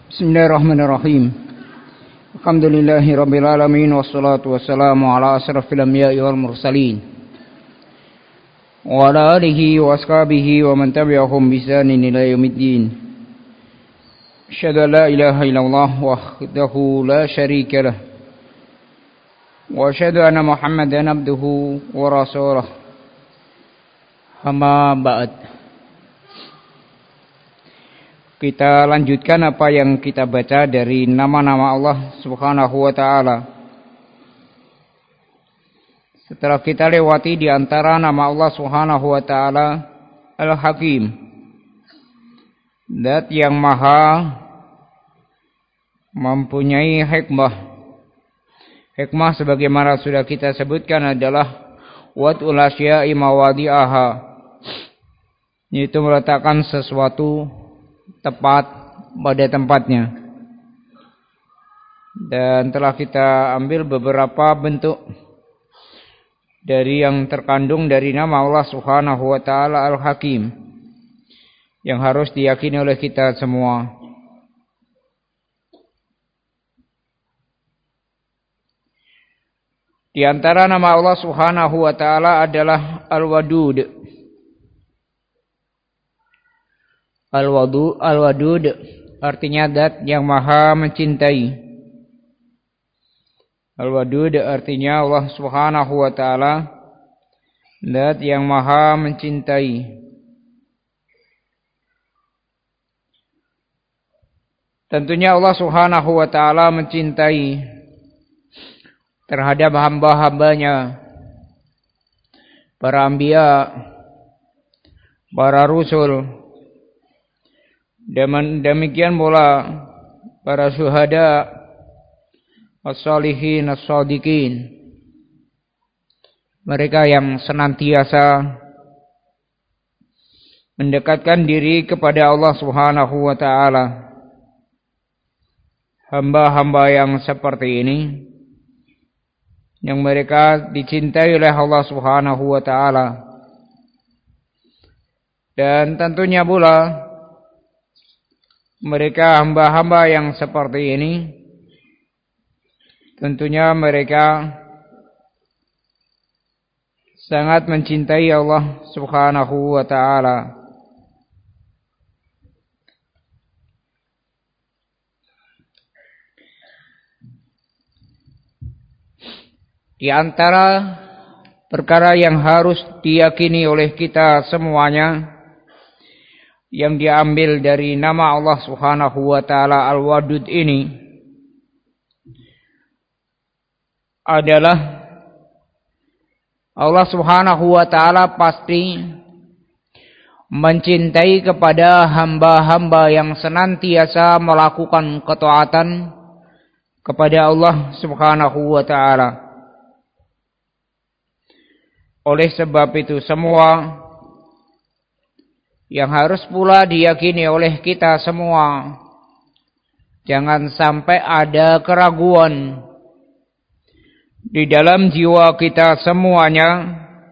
Bismillahirrahmanirrahim. Alhamdulillahi rabbil alamin wassalatu wassalamu ala asrafil anbiya'i wal mursalin wa ala alihi wa ashabihi wa man tabi'ahum bi ihsanin ila yaumiddin. Asyhadu an la ilaha illallah wahdahu la syarika lah wa asyhadu anna Muhammadan abduhu wa rasuluh. Amma ba'd. Kita lanjutkan apa yang kita baca dari nama-nama Allah Subhanahu wa ta'ala. Setelah kita lewati di antara nama Allah Subhanahu wa ta'ala Al-Hakim, Zat yang maha mempunyai hikmah. Hikmah sebagaimana sudah kita sebutkan adalah wad'ul asya'i mawadi'aha, yaitu meletakkan sesuatu tepat pada tempatnya. Dan telah kita ambil beberapa bentuk dari yang terkandung dari nama Allah Subhanahu wa ta'ala Al-Hakim yang harus diyakini oleh kita semua. Di antara nama Allah Subhanahu wa ta'ala adalah Al-Wadud. Al-Wadud artinya zat yang maha mencintai. Al-Wadud artinya Allah Subhanahu wa ta'ala zat yang maha mencintai. Tentunya Allah Subhanahu wa ta'ala mencintai terhadap hamba-hambanya, para anbiya, para rasul, demikian pula para syuhada, as-salihin, as-sadiqin, mereka yang senantiasa mendekatkan diri kepada Allah Subhanahu wa ta'ala. Hamba-hamba yang seperti ini yang mereka dicintai oleh Allah Subhanahu wa ta'ala. Dan tentunya pula mereka hamba-hamba yang seperti ini, tentunya mereka sangat mencintai Allah Subhanahu wa ta'ala. Di antara perkara yang harus diyakini oleh kita semuanya yang diambil dari nama Allah Subhanahu wa ta'ala Al-Wadud ini adalah Allah Subhanahu wa ta'ala pasti mencintai kepada hamba-hamba yang senantiasa melakukan ketaatan kepada Allah Subhanahu wa ta'ala. Oleh sebab itu semua yang harus pula diyakini oleh kita semua, jangan sampai ada keraguan di dalam jiwa kita semuanya,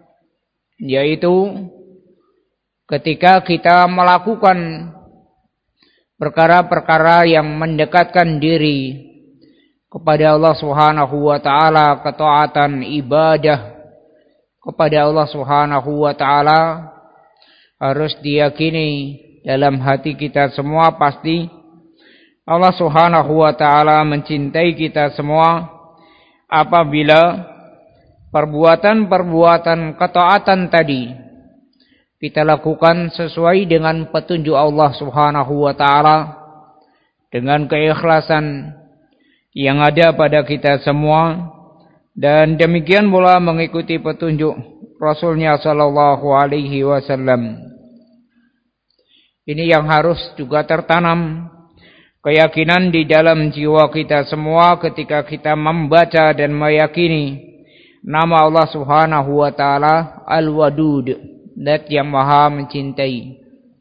yaitu ketika kita melakukan perkara-perkara yang mendekatkan diri kepada Allah Subhanahu wa ta'ala, ketaatan ibadah kepada Allah Subhanahu wa ta'ala, harus diyakini dalam hati kita semua pasti Allah Subhanahu wa ta'ala mencintai kita semua apabila perbuatan-perbuatan ketaatan tadi kita lakukan sesuai dengan petunjuk Allah Subhanahu wa ta'ala, dengan keikhlasan yang ada pada kita semua, dan demikian pula mengikuti petunjuk Rasulnya sallallahu alaihi wasallam. Ini yang harus juga tertanam keyakinan di dalam jiwa kita semua ketika kita membaca dan meyakini nama Allah Subhanahu wa ta'ala Al-Wadud, zat yang maha mencintai.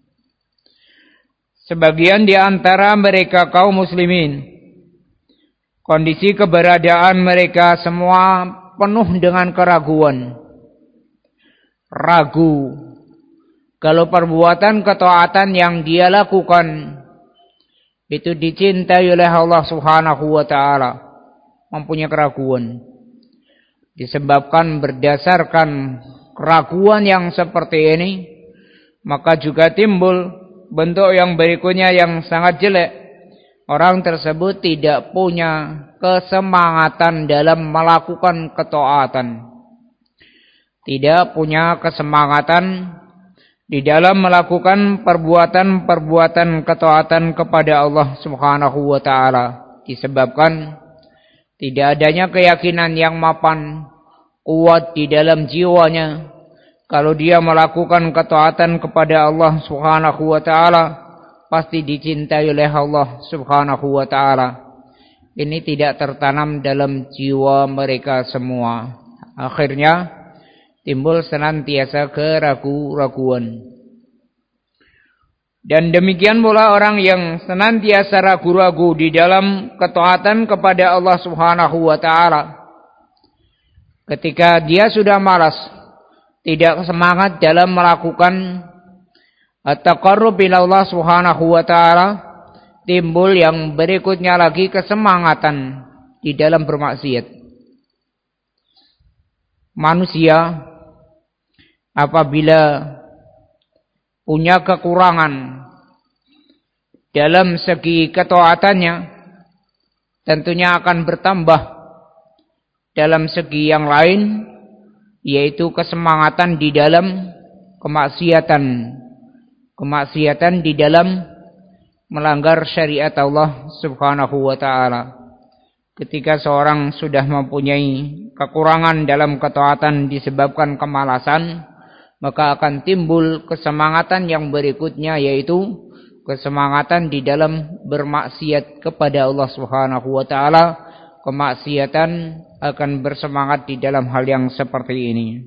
Sebagian di antara mereka kaum muslimin, kondisi keberadaan mereka semua penuh dengan keraguan. Ragu kalau perbuatan ketaatan yang dia lakukan itu dicintai oleh Allah Subhanahu wa taala, mempunyai keraguan. Disebabkan berdasarkan keraguan yang seperti ini, maka juga timbul bentuk yang berikutnya yang sangat jelek. Orang tersebut tidak punya kesemangatan dalam melakukan ketaatan. Tidak punya kesemangatan di dalam melakukan perbuatan-perbuatan ketaatan kepada Allah Subhanahu wa taala, disebabkan tidak adanya keyakinan yang mapan kuat di dalam jiwanya kalau dia melakukan ketaatan kepada Allah Subhanahu wa taala pasti dicintai oleh Allah Subhanahu wa taala. Ini tidak tertanam dalam jiwa mereka semua. Akhirnya timbul senantiasa keraguan-raguan. Dan demikian pula orang yang senantiasa ragu-ragu di dalam ketaatan kepada Allah Subhanahu wa taala. Ketika dia sudah malas, tidak semangat dalam melakukan at-taqarrub ila Allah Subhanahu wa taala, timbul yang berikutnya lagi kesemangatan di dalam bermaksiat. Manusia apabila punya kekurangan dalam segi ketaatannya, tentunya akan bertambah dalam segi yang lain, yaitu kesemangatan di dalam kemaksiatan. Kemaksiatan di dalam melanggar syariat Allah Subhanahu wa taala. Ketika seorang sudah mempunyai kekurangan dalam ketaatan disebabkan kemalasan, maka akan timbul kesemangatan yang berikutnya, yaitu kesemangatan di dalam bermaksiat kepada Allah Subhanahu wa taala. Kemaksiatan akan bersemangat di dalam hal yang seperti ini.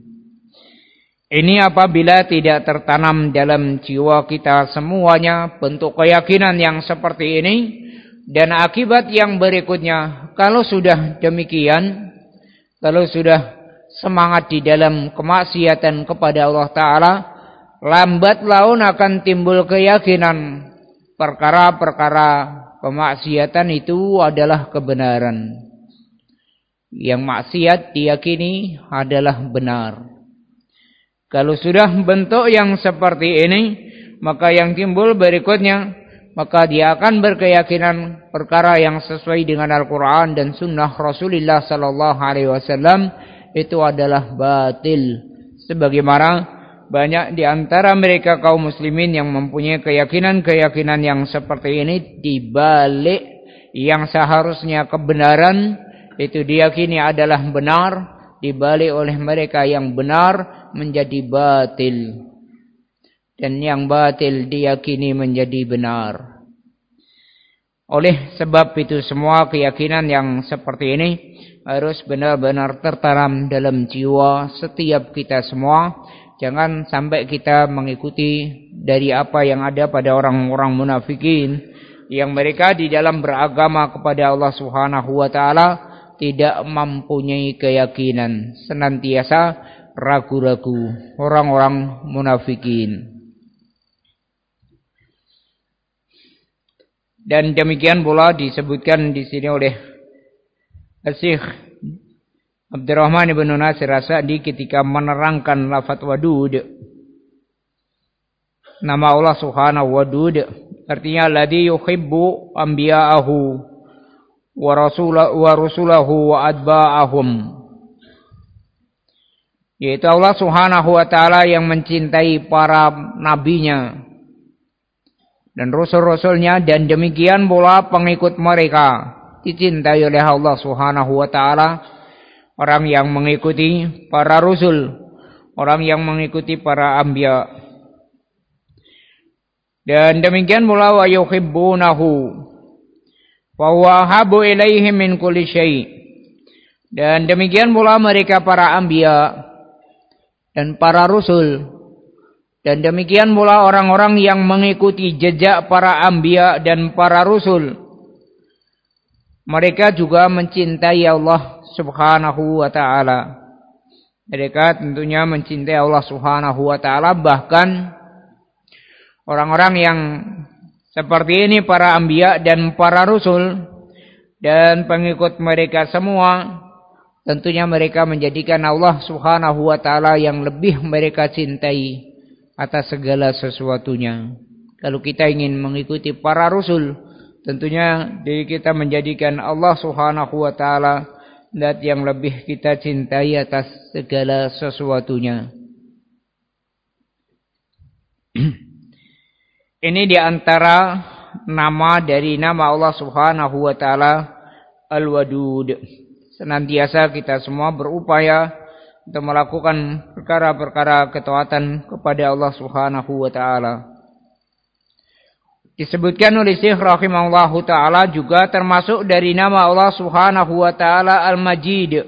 Ini apabila tidak tertanam dalam jiwa kita semuanya bentuk keyakinan yang seperti ini, dan akibat yang berikutnya, kalau sudah demikian, kalau sudah semangat di dalam kemaksiatan kepada Allah Ta'ala, lambat laun akan timbul keyakinan perkara-perkara kemaksiatan itu adalah kebenaran. Yang maksiat diyakini adalah benar. Kalau sudah bentuk yang seperti ini, maka yang timbul berikutnya, maka dia akan berkeyakinan perkara yang sesuai dengan Al-Quran dan Sunnah Rasulullah Sallallahu Alaihi Wasallam itu adalah batil. Sebagaimana banyak di antara mereka kaum muslimin yang mempunyai keyakinan-keyakinan yang seperti ini, dibalik yang seharusnya kebenaran itu diyakini adalah benar, dibalik oleh mereka yang benar menjadi batil, dan yang batil diyakini menjadi benar. Oleh sebab itu semua keyakinan yang seperti ini harus benar-benar tertanam dalam jiwa setiap kita semua. Jangan sampai kita mengikuti dari apa yang ada pada orang-orang munafikin, yang mereka di dalam beragama kepada Allah Subhanahu wa taala tidak mempunyai keyakinan, senantiasa ragu-ragu, orang-orang munafikin. Dan demikian pula disebutkan di sini oleh Syekh Abdurrahman ibn Nasir As-Sa'di ketika menerangkan lafaz wadud. Nama Allah Subhanahu wadud artinya alladzi yuhibbu anbiya'ahu wa rasulahu wa atba'ahum, yaitu Allah Subhanahu wa taala yang mencintai para nabinya dan rasul-rasulnya, dan demikian pula pengikut mereka dicintai oleh Allah Subhanahu wa taala. Orang yang mengikuti para rasul, orang yang mengikuti para anbiya. Dan demikian pula wa yuhibbunahu wa huwa habu ilaihim min kulli syai'. Dan demikian pula mereka para anbiya dan para rasul, dan demikian pula orang-orang yang mengikuti jejak para anbiya dan para rasul, mereka juga mencintai Allah Subhanahu wa taala. Mereka tentunya mencintai Allah Subhanahu wa taala. Bahkan orang-orang yang Seperti ini para anbiya dan para rasul dan pengikut mereka semua, tentunya mereka menjadikan Allah Subhanahu wa taala yang lebih mereka cintai atas segala sesuatunya. Kalau kita ingin mengikuti para rasul, tentunya diri kita menjadikan Allah Subhanahu wa taala zat yang lebih kita cintai atas segala sesuatunya. Ini di antara nama dari nama Allah Subhanahu wa taala Al-Wadud. Senantiasa kita semua berupaya untuk melakukan perkara-perkara ketaatan kepada Allah Subhanahu wa taala. Disebutkan oleh Syekh rahimahullahu taala juga termasuk dari nama Allah Subhanahu wa taala Al-Majid.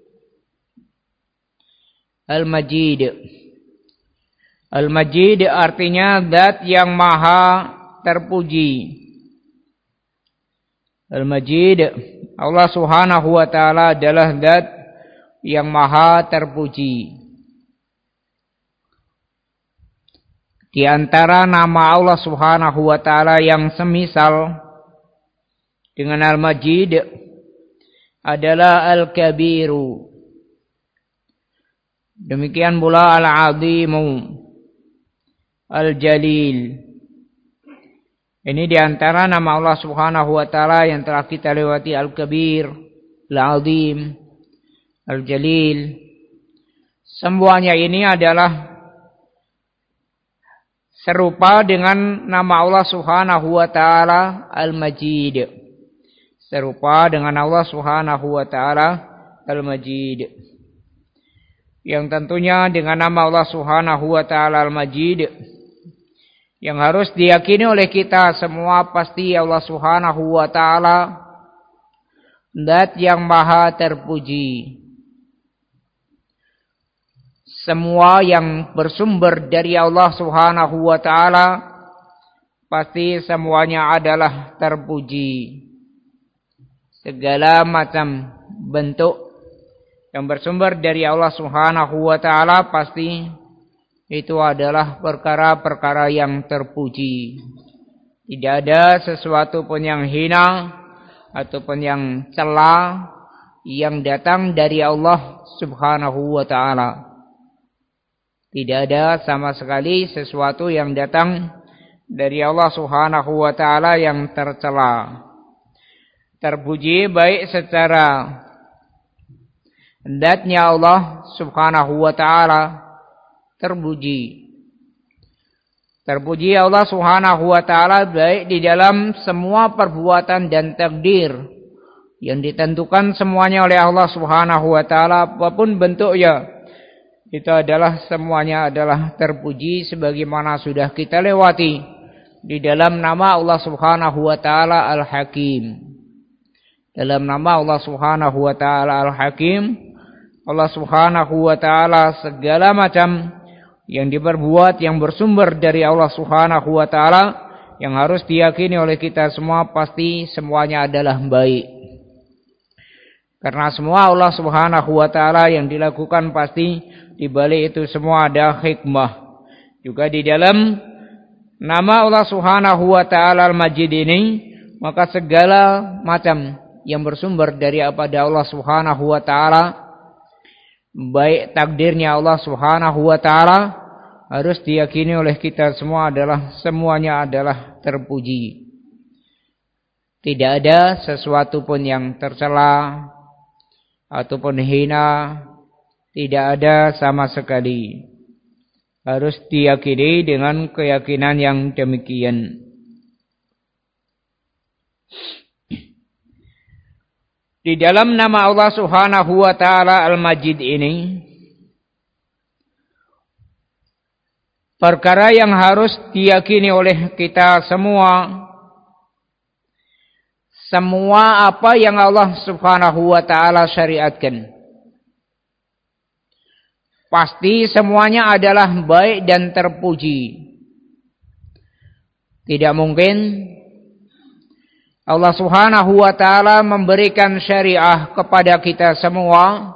Al-Majid. Al-Majid artinya zat yang maha terpuji. Al-Majid, Allah Subhanahu wa taala adalah zat yang maha terpuji. Di antara nama Allah Subhanahu wa taala yang semisal dengan Al-Majid adalah Al-Kabiru. Demikian pula Al-Azimu, Al-Jalil. Ini di antara nama Allah Subhanahu wa taala yang telah kita lewati, Al-Kabir, Al-Azim, Al-Jalil. Semuanya ini adalah serupa dengan nama Allah Subhanahu wa taala Al-Majid. Serupa dengan Allah Subhanahu wa taala Al-Majid. Yang tentunya dengan nama Allah Subhanahu wa taala Al-Majid, yang harus diyakini oleh kita semua, pasti Allah Subhanahu wa taala zat yang maha terpuji. Semua yang bersumber dari Allah Subhanahu wa taala pasti semuanya adalah terpuji. Segala macam bentuk yang bersumber dari Allah Subhanahu wa taala pasti itu adalah perkara-perkara yang terpuji. Tidak ada sesuatu pun yang hina ataupun yang cela yang datang dari Allah Subhanahu wa taala. Tidak ada sama sekali sesuatu yang datang dari Allah Subhanahu wa taala yang tercela. Terpuji baik secara zatnya Allah Subhanahu wa taala, terpuji Allah Subhanahu wa taala baik di dalam semua perbuatan dan takdir yang ditentukan semuanya oleh Allah Subhanahu wa taala, apapun bentuknya. Itu adalah semuanya adalah terpuji sebagaimana sudah kita lewati di dalam nama Allah Subhanahu wa taala Al-Hakim. Dalam nama Allah Subhanahu wa taala Al-Hakim, Allah Subhanahu wa taala segala macam yang diperbuat yang bersumber dari Allah Subhanahu wa taala yang harus diyakini oleh kita semua, pasti semuanya adalah baik. Karena semua Allah Subhanahu wa taala yang dilakukan pasti di balik itu semua ada hikmah. Juga di dalam nama Allah Subhanahu wa taala Al-Majid ini, maka segala macam yang bersumber dari pada Allah Subhanahu wa taala, baik takdirnya Allah Subhanahu wa taala, harus diyakini oleh kita semua adalah semuanya adalah terpuji. Tidak ada sesuatu pun yang tercela ataupun hina, tidak ada sama sekali. Harus diyakini dengan keyakinan yang demikian. Di dalam nama Allah Subhanahu wa taala Al-Majid ini, perkara yang harus diyakini oleh kita semua apa yang Allah Subhanahu wa taala syariatkan, pasti semuanya adalah baik dan terpuji. Tidak mungkin Allah Subhanahu wa taala memberikan syariah kepada kita semua,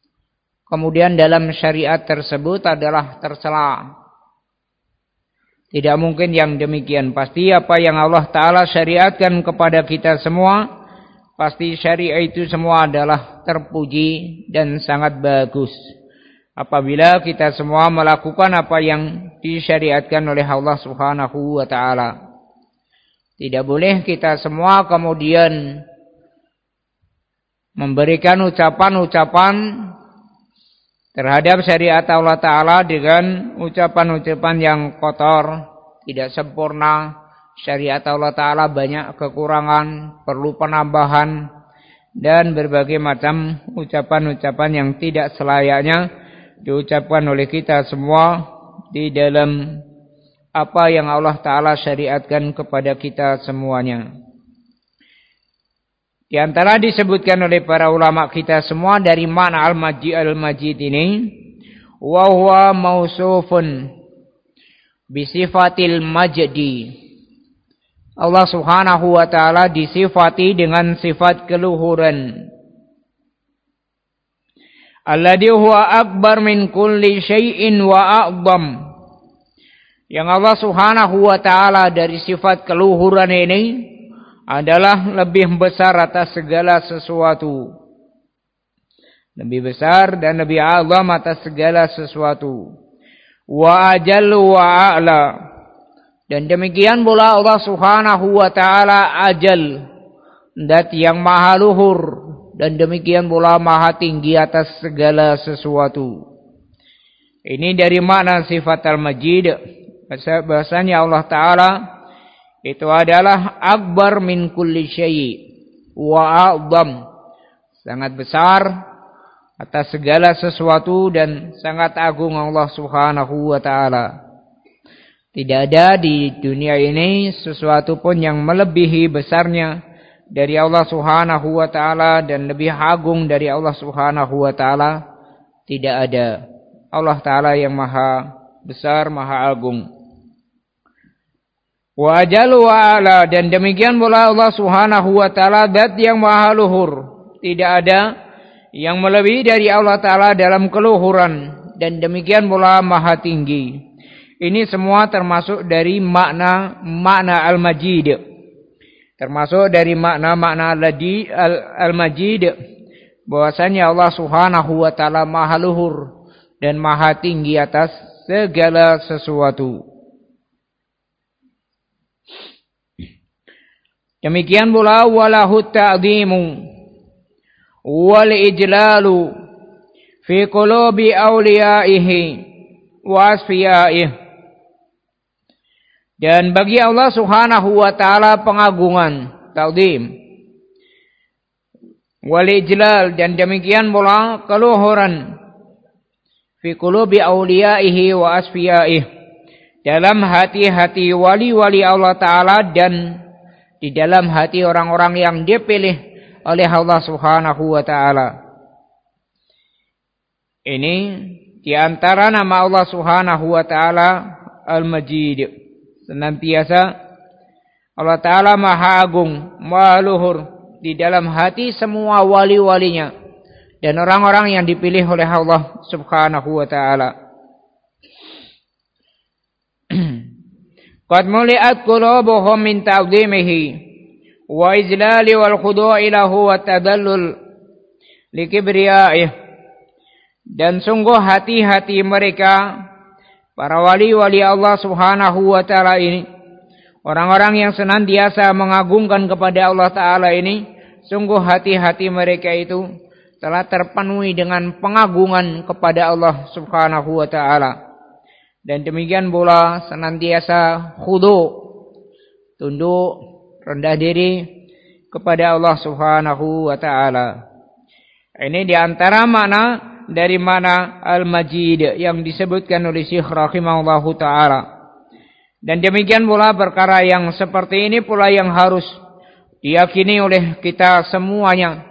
kemudian dalam syariat tersebut adalah tercela. Tidak mungkin yang demikian. Pasti apa yang Allah Ta'ala syariatkan kepada kita semua, pasti syariat itu semua adalah terpuji dan sangat bagus. Apabila kita semua melakukan apa yang disyariatkan oleh Allah Subhanahu wa Ta'ala. Tidak boleh kita semua kemudian memberikan ucapan-ucapan terhadap syariat Allah Ta'ala dengan ucapan-ucapan yang kotor, tidak sempurna. Syariat Allah Ta'ala banyak kekurangan, perlu penambahan, dan berbagai macam ucapan-ucapan yang tidak selayaknya diucapkan oleh kita semua di dalam apa yang Allah Ta'ala syariatkan kepada kita semuanya. Di antara disebutkan oleh para ulama kita semua dari makna al-majid ini, wa huwa mausufun bisifatil majdi. Allah Subhanahu wa Ta'ala disifati dengan sifat keluhuran. Alladhi huwa akbar min kulli syai'in wa a'zam. Yang Allah Subhanahu wa Ta'ala dari sifat keluhuran ini adalah lebih besar atas segala sesuatu. Lebih besar dan lebih azam atas segala sesuatu. Wa ajallu wa a'la. Dan demikian pula Allah Subhanahu wa Ta'ala ajal, zat yang maha luhur, dan demikian pula maha tinggi atas segala sesuatu. Ini dari makna sifat al-majid. Bahasanya Allah Ta'ala itu adalah akbar min kulli syai' wa a'zam, sangat besar atas segala sesuatu dan sangat agung Allah Subhanahu wa Ta'ala. Tidak ada di dunia ini sesuatu pun yang melebihi besarnya dari Allah Subhanahu wa Ta'ala dan lebih agung dari Allah Subhanahu wa Ta'ala. Tidak ada. Allah Ta'ala yang maha besar, maha agung. Wa ajalu wa ala, dan demikian pula Allah Subhanahu wa Ta'ala zat yang maha luhur. Tidak ada yang melebihi dari Allah Ta'ala dalam keluhuran, dan demikian pula maha tinggi. Ini semua termasuk dari makna al-majid. Termasuk dari makna al-majid, bahwasanya Allah Subhanahu wa Ta'ala maha luhur dan maha tinggi atas segala sesuatu. Demikian pula walahu ta'zimu wal ijlalu fi qulubi awliyaihi wa asfiyaihi. Dan bagi Allah Subhanahu wa Ta'ala pengagungan, ta'zim, wal ijlal, dan demikian pula keluhuran fi qulubi awliyaihi wa asfiyaihi, dalam hati-hati wali-wali Allah Ta'ala dan di dalam hati orang-orang yang dipilih oleh Allah Subhanahu wa Ta'ala. Ini di antara nama Allah Subhanahu wa Ta'ala Al-Majid. Senantiasa Allah Ta'ala maha agung, maha luhur di dalam hati semua wali-walinya dan orang-orang yang dipilih oleh Allah Subhanahu wa Ta'ala. Qad muli'at qulubuhum min ta'zimihi wa izlali wal khudu'i lahu wa tadallul li kibriyaihi. Dan sungguh hati-hati mereka, para wali-wali Allah Subhanahu wa Ta'ala ini, orang-orang yang senantiasa mengagungkan kepada Allah Ta'ala ini, sungguh hati-hati mereka itu telah terpenuhi dengan pengagungan kepada Allah Subhanahu wa Ta'ala. Dan demikian pula senantiasa khudu, tunduk, rendah diri kepada Allah Subhanahu wa Ta'ala. Ini di antara makna dari makna al-majid yang disebutkan oleh Syekh rahimahullahu ta'ala. Dan demikian pula perkara yang seperti ini pula yang harus diyakini oleh kita semuanya.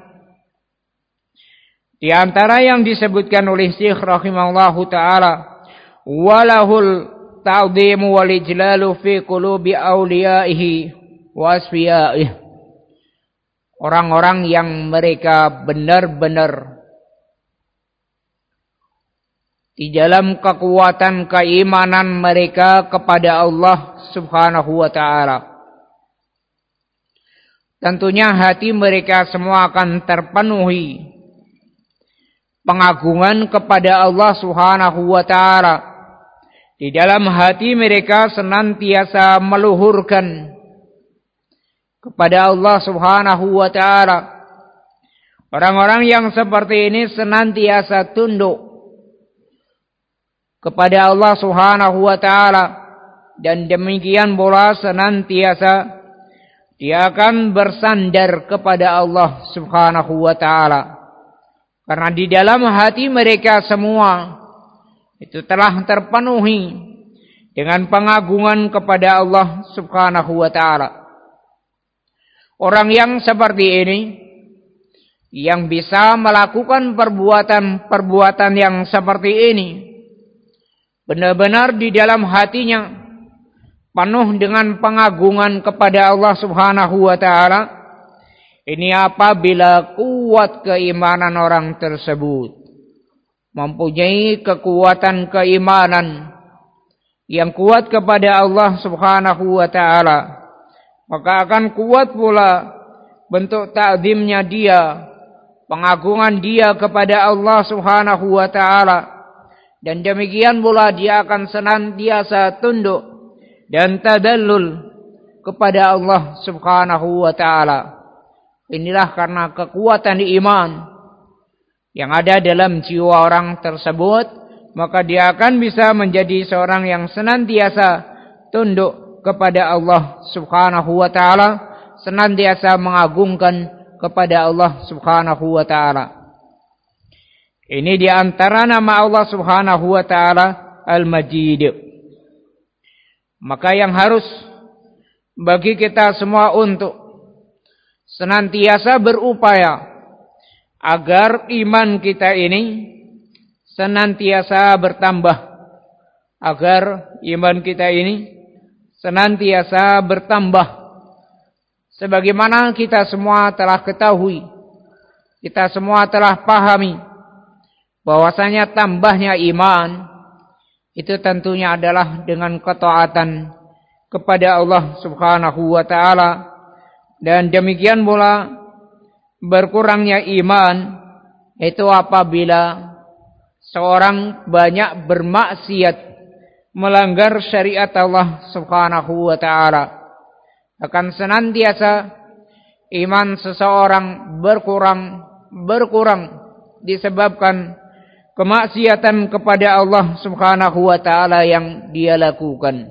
Di antara yang disebutkan oleh Syekh rahimahullahu ta'ala, walahul ta'zimu wal ijlalu fi qulubi awliyaihi wa asfiyaihi. Orang-orang yang mereka benar-benar di dalam kekuatan keimanan mereka kepada Allah Subhanahu wa ta'ala. Tentunya hati mereka semua akan terpenuhi pengagungan kepada Allah Subhanahu wa ta'ala. Di dalam hati mereka senantiasa meluhurkan kepada Allah Subhanahu wa ta'ala. Orang-orang yang seperti ini senantiasa tunduk kepada Allah Subhanahu wa ta'ala, dan demikian pula senantiasa dia akan bersandar kepada Allah Subhanahu wa ta'ala. Karena di dalam hati mereka semua itu telah terpenuhi dengan pengagungan kepada Allah Subhanahu wa ta'ala. Orang yang seperti ini, yang bisa melakukan perbuatan-perbuatan yang seperti ini, benar-benar di dalam hatinya penuh dengan pengagungan kepada Allah Subhanahu wa ta'ala. Ini apabila kuat keimanan orang tersebut, mempunyai kekuatan keimanan yang kuat kepada Allah Subhanahu wa ta'ala, maka akan kuat pula bentuk ta'zimnya dia, pengagungan dia kepada Allah Subhanahu wa ta'ala. Dan demikian pula dia akan senantiasa tunduk dan tadallul kepada Allah Subhanahu wa ta'ala. Inilah karena kekuatan iman yang ada dalam jiwa orang tersebut, maka dia akan bisa menjadi seorang yang senantiasa tunduk kepada Allah Subhanahu wa ta'ala, senantiasa mengagungkan kepada Allah Subhanahu wa ta'ala. Ini di antara nama Allah Subhanahu wa ta'ala Al-Majid. Maka yang harus bagi kita semua untuk senantiasa berupaya agar iman kita ini senantiasa bertambah, agar iman kita ini senantiasa bertambah. Sebagaimana kita semua telah ketahui, kita semua telah pahami bahwasanya tambahnya iman itu tentunya adalah dengan ketaatan kepada Allah Subhanahu wa ta'ala, dan demikian pula berkurangnya iman itu apabila seorang banyak bermaksiat, melanggar syariat Allah Subhanahu wa ta'ala. Akan senantiasa iman seseorang berkurang disebabkan kemaksiatan kepada Allah Subhanahu wa ta'ala yang dia lakukan.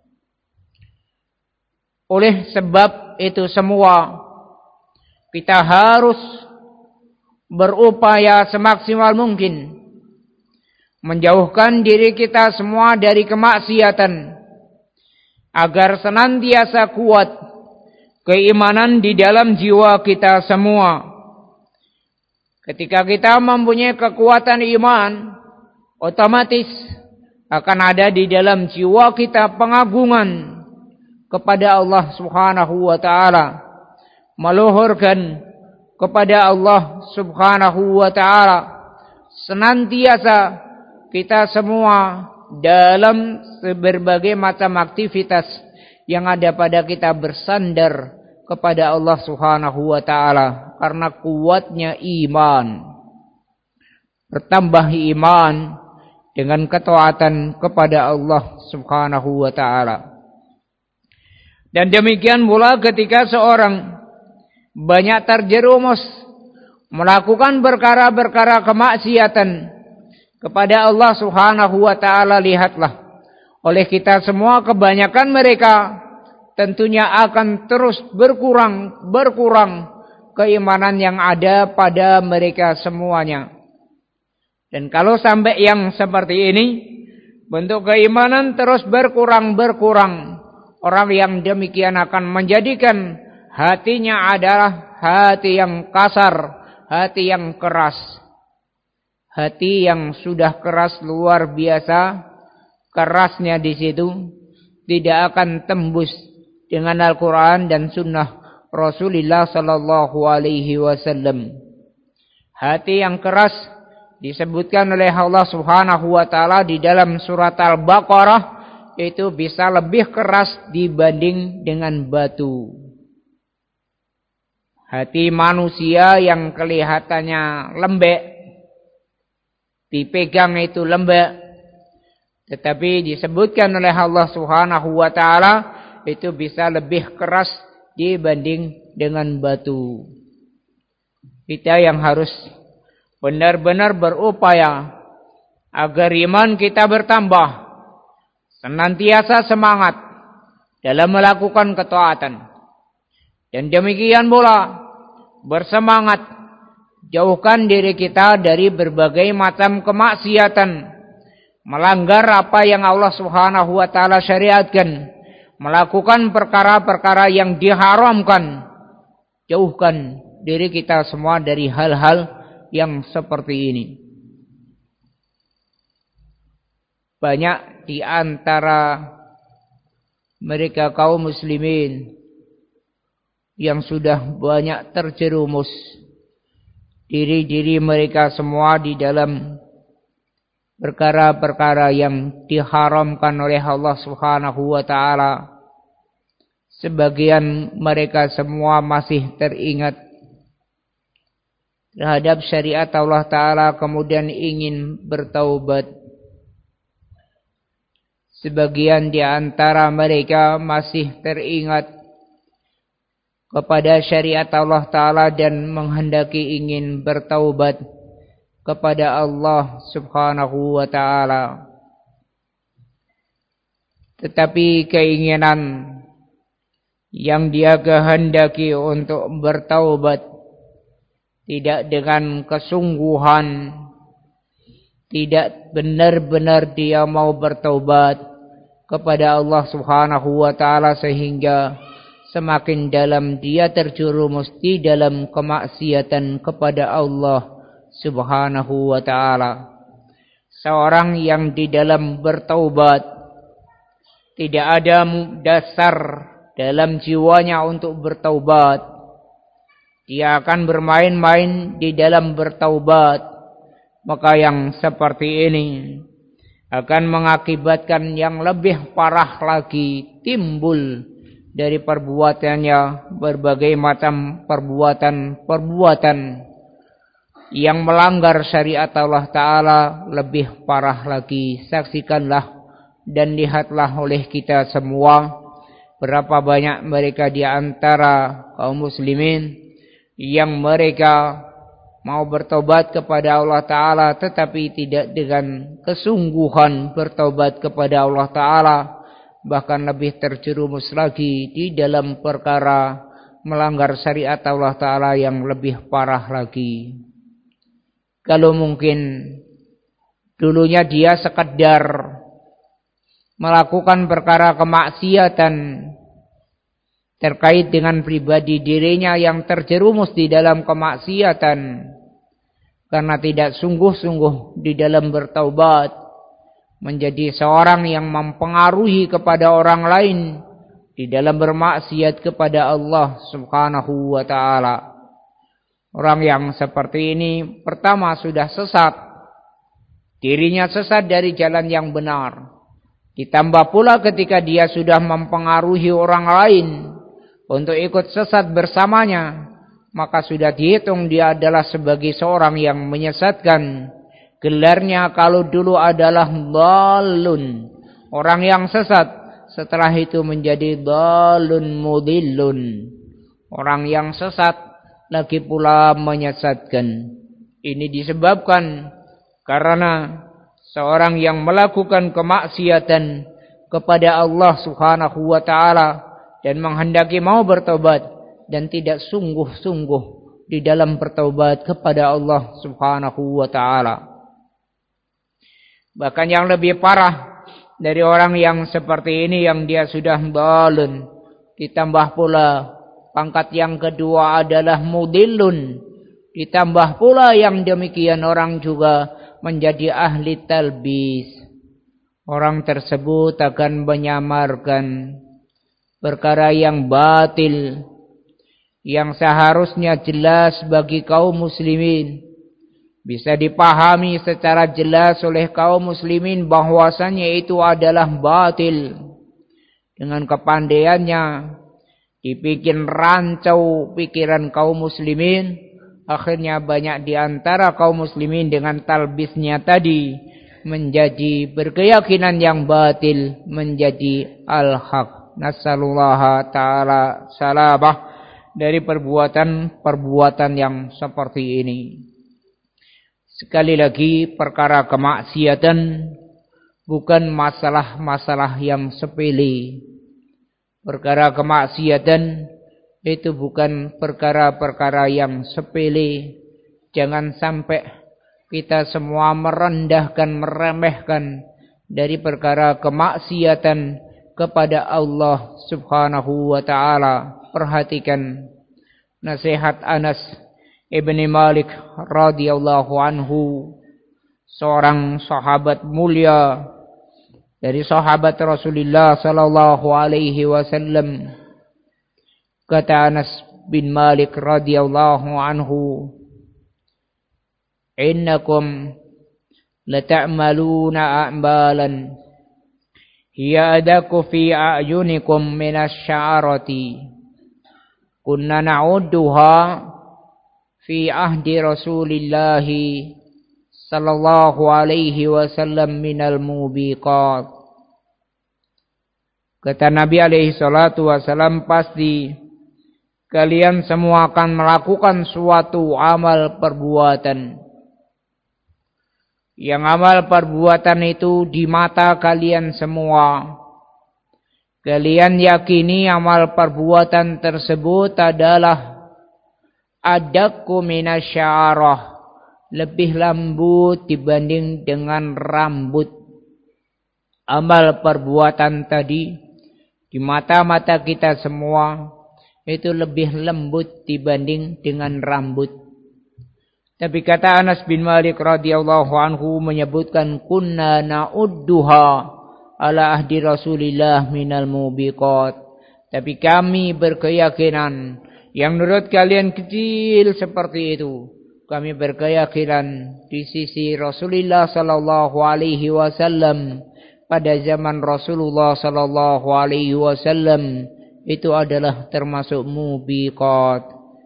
Oleh sebab itu semua, kita harus berupaya semaksimal mungkin menjauhkan diri kita semua dari kemaksiatan, agar senantiasa kuat keimanan di dalam jiwa kita semua. Ketika kita mempunyai kekuatan iman, otomatis akan ada di dalam jiwa kita pengagungan kepada Allah Subhanahu wa ta'ala, meluhurkan kepada Allah Subhanahu wa ta'ala. Senantiasa kita semua dalam berbagai macam aktivitas yang ada pada kita bersandar kepada Allah Subhanahu wa ta'ala, karena kuatnya iman. Bertambah iman dengan ketaatan kepada Allah Subhanahu wa ta'ala. Dan demikian pula ketika seorang banyak terjerumus melakukan perkara-perkara kemaksiatan kepada Allah Subhanahu wa ta'ala, lihatlah, oleh kita semua kebanyakan mereka tentunya akan terus berkurang keimanan yang ada pada mereka semuanya. Dan kalau sampai yang seperti ini, bentuk keimanan terus berkurang, orang yang demikian akan menjadikan hatinya adalah hati yang kasar, hati yang keras. Hati yang sudah keras luar biasa, kerasnya di situ tidak akan tembus dengan Al-Quran dan Sunnah Rasulullah Sallallahu Alaihi Wasallam. Hati yang keras disebutkan oleh Allah Subhanahu wa taala di dalam surat Al-Baqarah itu bisa lebih keras dibanding dengan batu. Hati manusia yang kelihatannya lembek, dipegang itu lembek, tetapi disebutkan oleh Allah Subhanahu wa taala itu bisa lebih keras dibanding dengan batu. Kita yang harus benar-benar berupaya agar iman kita bertambah, senantiasa semangat dalam melakukan ketaatan. Dan demikian pula bersemangat jauhkan diri kita dari berbagai macam kemaksiatan, melanggar apa yang Allah Subhanahu wa taala syariatkan, melakukan perkara-perkara yang diharamkan. Jauhkan diri kita semua dari hal-hal yang seperti ini. Banyak di antara mereka kaum muslimin yang sudah banyak terjerumus diri-diri mereka semua di dalam perkara-perkara yang diharamkan oleh Allah Subhanahu wa taala. Sebagian mereka semua masih teringat terhadap syariat Allah taala kemudian ingin bertaubat. Sebagian di antara mereka masih teringat kepada syariat Allah taala dan menghendaki ingin bertaubat kepada Allah Subhanahu wa taala. Tetapi keinginan yang dia kehendaki untuk bertaubat tidak dengan kesungguhan, tidak benar-benar dia mau bertaubat kepada Allah Subhanahu wa taala, sehingga semakin dalam dia terjerumus di dalam kemaksiatan kepada Allah Subhanahu wa taala. Seorang yang di dalam bertaubat tidak ada dasar dalam jiwanya untuk bertaubat, dia akan bermain-main di dalam bertaubat, maka yang seperti ini akan mengakibatkan yang lebih parah lagi timbul dari perbuatannya, berbagai macam perbuatan yang melanggar syariat Allah taala. Lebih parah lagi, saksikanlah dan lihatlah oleh kita semua berapa banyak mereka di antara kaum muslimin yang mereka mau bertobat kepada Allah taala tetapi tidak dengan kesungguhan bertobat kepada Allah taala, bahkan lebih terjerumus lagi di dalam perkara melanggar syariat Allah taala yang lebih parah lagi. Kalau mungkin dulunya dia sekedar melakukan perkara kemaksiatan terkait dengan pribadi dirinya yang terjerumus di dalam kemaksiatan karena tidak sungguh-sungguh di dalam bertaubat, menjadi seorang yang mempengaruhi kepada orang lain di dalam bermaksiat kepada Allah Subhanahu wa taala. Orang yang seperti ini pertama sudah sesat, dirinya sesat dari jalan yang benar. Ditambah pula ketika dia sudah mempengaruhi orang lain untuk ikut sesat bersamanya, maka sudah dihitung dia adalah sebagai seorang yang menyesatkan. Gelarnya kalau dulu adalah dhalun, orang yang sesat, setelah itu menjadi dhalun mudillun, orang yang sesat lagi pula menyesatkan. Ini disebabkan karena seorang yang melakukan kemaksiatan kepada Allah Subhanahu wa taala dan menghendaki mau bertobat dan tidak sungguh-sungguh di dalam bertobat kepada Allah Subhanahu wa taala. Bahkan yang lebih parah dari orang yang seperti ini, yang dia sudah dhalun, ditambah pula pangkat yang kedua adalah mudillun, ditambah pula yang demikian orang juga menjadi ahli talbis. Orang tersebut akan menyamarkan perkara yang batil, yang seharusnya jelas bagi kaum muslimin, bisa dipahami secara jelas oleh kaum muslimin bahwasanya itu adalah batil. Dengan kepandaiannya dibikin rancau pikiran kaum muslimin, akhirnya banyak di antara kaum muslimin dengan talbisnya tadi menjadi berkeyakinan yang batil menjadi al-haq. Nasallallahu ta'ala salamah dari perbuatan yang seperti ini. Sekali lagi, perkara kemaksiatan bukan masalah-masalah yang sepele. Perkara kemaksiatan itu bukan perkara-perkara yang sepele. Jangan sampai kita semua merendahkan, meremehkan dari perkara kemaksiatan kepada Allah Subhanahu wa ta'ala. Perhatikan nasihat Anas ibni Malik radhiyallahu anhu, seorang sahabat mulia dari sahabat Rasulullah sallallahu alaihi wasallam. Kata Anas bin Malik radhiyallahu anhu, innakum lata'maluna a'malan hiya adaku fi a'yunikum minasy'arati kunna na'udduha fi ahdi Rasulillah sallallahu alaihi wasallam minal mubiqat. Kata Nabi alaihi salatu wasallam, pasti kalian semua akan melakukan suatu amal perbuatan. Yang amal perbuatan itu di mata kalian semua, kalian yakini amal perbuatan tersebut adalah adakku minasyarah, lebih lembut dibanding dengan rambut. Amal perbuatan tadi di mata-mata kita semua itu lebih lembut dibanding dengan rambut. Tapi kata Anas bin Malik radhiyallahu anhu menyebutkan kunna na'udduha ala ahdi Rasulillah minal mubiqat. Tapi kami berkeyakinan yang menurut kalian kecil seperti itu, kami berkeyakinan di sisi Rasulullah sallallahu alaihi wasallam pada zaman Rasulullah sallallahu alaihi wasallam itu adalah termasuk mubiqat,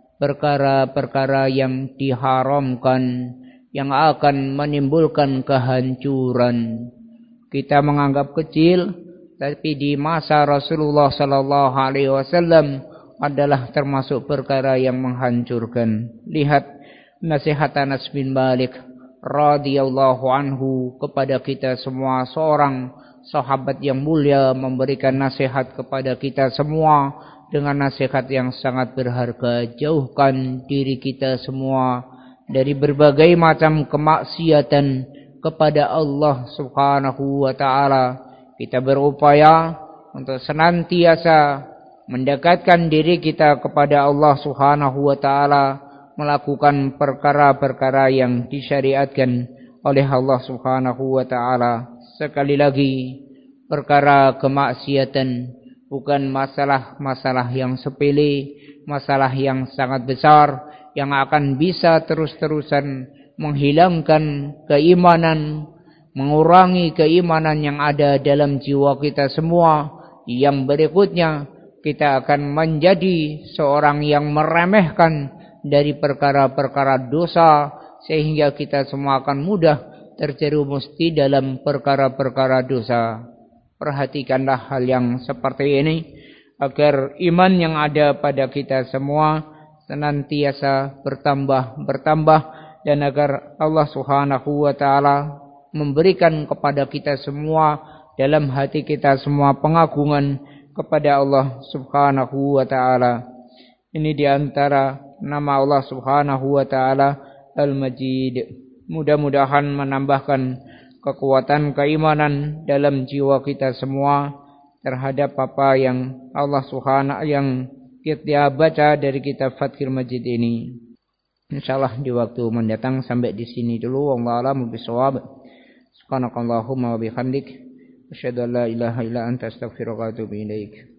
perkara-perkara yang diharamkan yang akan menimbulkan kehancuran. Kita menganggap kecil, tapi di masa Rasulullah sallallahu alaihi wasallam adalah termasuk perkara yang menghancurkan. Lihat nasihat Anas bin Malik radhiyallahu anhu kepada kita semua, seorang sahabat yang mulia memberikan nasihat kepada kita semua dengan nasihat yang sangat berharga. Jauhkan diri kita semua dari berbagai macam kemaksiatan kepada Allah Subhanahu wa ta'ala. Kita berupaya untuk senantiasa mendekatkan diri kita kepada Allah Subhanahu wa ta'ala, melakukan perkara-perkara yang disyariatkan oleh Allah Subhanahu wa ta'ala. Sekali lagi, perkara kemaksiatan bukan masalah-masalah yang sepele, masalah yang sangat besar yang akan bisa terus-terusan menghilangkan keimanan, mengurangi keimanan yang ada dalam jiwa kita semua. Yang berikutnya, kita akan menjadi seorang yang meremehkan dari perkara-perkara dosa, sehingga kita semua akan mudah terjerumus di dalam perkara-perkara dosa. Perhatikanlah hal yang seperti ini agar iman yang ada pada kita semua senantiasa bertambah dan agar Allah Subhanahu wa ta'ala memberikan kepada kita semua dalam hati kita semua pengagungan kepada Allah Subhanahu wa ta'ala. Ini diantara nama Allah Subhanahu wa ta'ala Al-Majid. Mudah-mudahan menambahkan kekuatan keimanan dalam jiwa kita semua terhadap apa yang Allah Subhanahu yang kita baca dari kitab Fathul Majid ini. Insyaallah di waktu mendatang sampai di sini dulu. Wallahu a'lam bishawab. Subhanakallahumma wa bihamdik asyhadu an la ilaha illa anta astaghfiruka wa atubu ilaik.